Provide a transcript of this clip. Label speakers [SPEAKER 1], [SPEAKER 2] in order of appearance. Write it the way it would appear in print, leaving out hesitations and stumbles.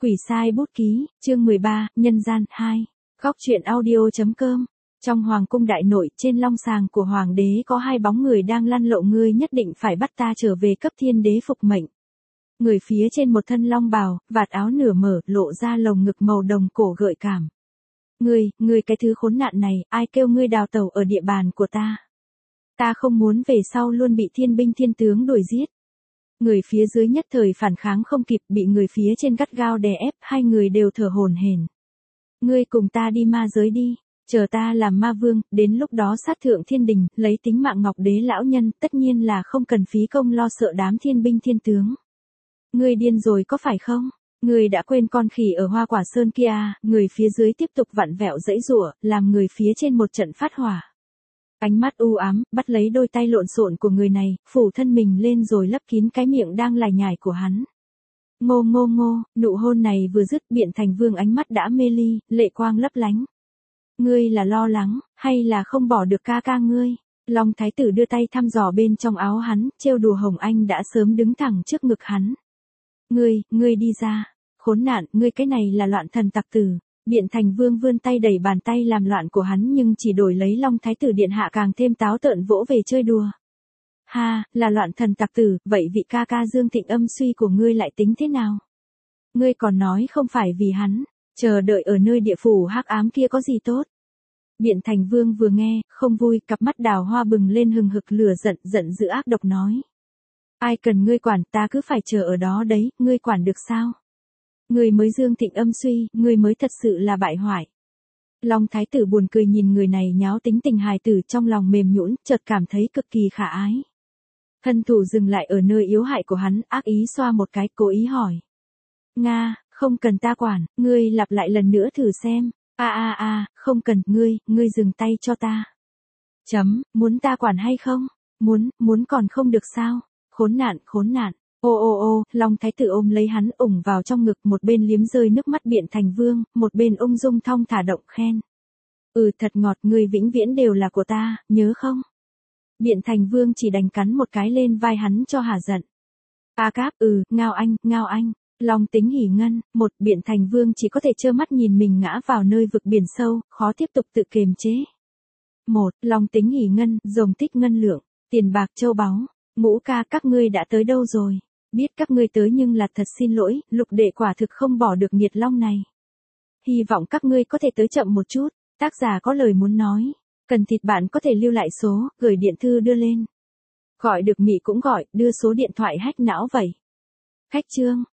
[SPEAKER 1] Quỷ sai bút ký, chương 13, nhân gian 2. Góc truyện audio.com. Trong hoàng cung đại nội, trên long sàng của hoàng đế có hai bóng người đang lăn lộn, ngươi nhất định phải bắt ta trở về cấp thiên đế phục mệnh. Người phía trên một thân long bào, vạt áo nửa mở, lộ ra lồng ngực màu đồng cổ gợi cảm. Ngươi cái thứ khốn nạn này, ai kêu ngươi đào tẩu ở địa bàn của ta? Ta không muốn về sau luôn bị thiên binh thiên tướng đuổi giết. Người phía dưới nhất thời phản kháng không kịp, bị người phía trên gắt gao đè ép, hai người đều thở hổn hển. Ngươi cùng ta đi ma giới đi, chờ ta làm ma vương, đến lúc đó sát thượng thiên đình, lấy tính mạng Ngọc Đế lão nhân, tất nhiên là không cần phí công lo sợ đám thiên binh thiên tướng. Ngươi điên rồi có phải không? Ngươi đã quên con khỉ ở Hoa Quả Sơn kia à? Người phía dưới tiếp tục vặn vẹo giãy giụa, làm người phía trên một trận phát hỏa. Ánh mắt u ám, bắt lấy đôi tay lộn xộn của người này, phủ thân mình lên rồi lấp kín cái miệng đang lải nhải của hắn. Ngô, nụ hôn này vừa dứt, Biện Thành Vương ánh mắt đã mê ly, lệ quang lấp lánh. Ngươi là lo lắng, hay là không bỏ được ca ca ngươi? Long Thái tử đưa tay thăm dò bên trong áo hắn, trêu đùa Hồng Anh đã sớm đứng thẳng trước ngực hắn. Ngươi đi ra, khốn nạn, ngươi cái này là loạn thần tặc tử. Biện Thành Vương vươn tay đẩy bàn tay làm loạn của hắn, nhưng chỉ đổi lấy Long Thái tử điện hạ càng thêm táo tợn vỗ về chơi đùa. Ha, là loạn thần tặc tử, vậy vị ca ca Dương Thịnh âm suy của ngươi lại tính thế nào? Ngươi còn nói không phải vì hắn, chờ đợi ở nơi địa phủ hắc ám kia có gì tốt? Biện Thành Vương vừa nghe, không vui, cặp mắt đào hoa bừng lên hừng hực lửa giận dữ ác độc nói. Ai cần ngươi quản, ta cứ phải chờ ở đó đấy, ngươi quản được sao? Ngươi mới Dương Thịnh âm suy, ngươi mới thật sự là bại hoại. Long Thái tử buồn cười nhìn người này nháo tính tình hài tử, trong lòng mềm nhũn, chợt cảm thấy cực kỳ khả ái. Thân thủ dừng lại ở nơi yếu hại của hắn, ác ý xoa một cái, cố ý hỏi. Nga, không cần ta quản, ngươi lặp lại lần nữa thử xem. Không cần, ngươi dừng tay cho ta. Muốn ta quản hay không? Muốn còn không được sao? Khốn nạn. Ô, Long Thái tử ôm lấy hắn, ủng vào trong ngực, một bên liếm rơi nước mắt Biện Thành Vương, một bên ung dung thong thả động khen. Thật ngọt, ngươi vĩnh viễn đều là của ta, nhớ không? Biện Thành Vương chỉ đành cắn một cái lên vai hắn cho hả giận. Cáp, ngao anh. Long Tính Hỉ Ngân, Biện Thành Vương chỉ có thể trơ mắt nhìn mình ngã vào nơi vực biển sâu, khó tiếp tục tự kiềm chế. Long Tính Hỉ Ngân, rồng tích ngân lượng, tiền bạc châu báu. Ngũ ca, các ngươi đã tới đâu rồi? Biết các ngươi tới nhưng là thật xin lỗi, lục đệ quả thực không bỏ được nghiệt long này. Hy vọng các ngươi có thể tới chậm một chút, tác giả có lời muốn nói. Cần thịt bạn có thể lưu lại số, gửi điện thư đưa lên. Gọi được mị cũng gọi, đưa số điện thoại hack não vậy. Khách chương.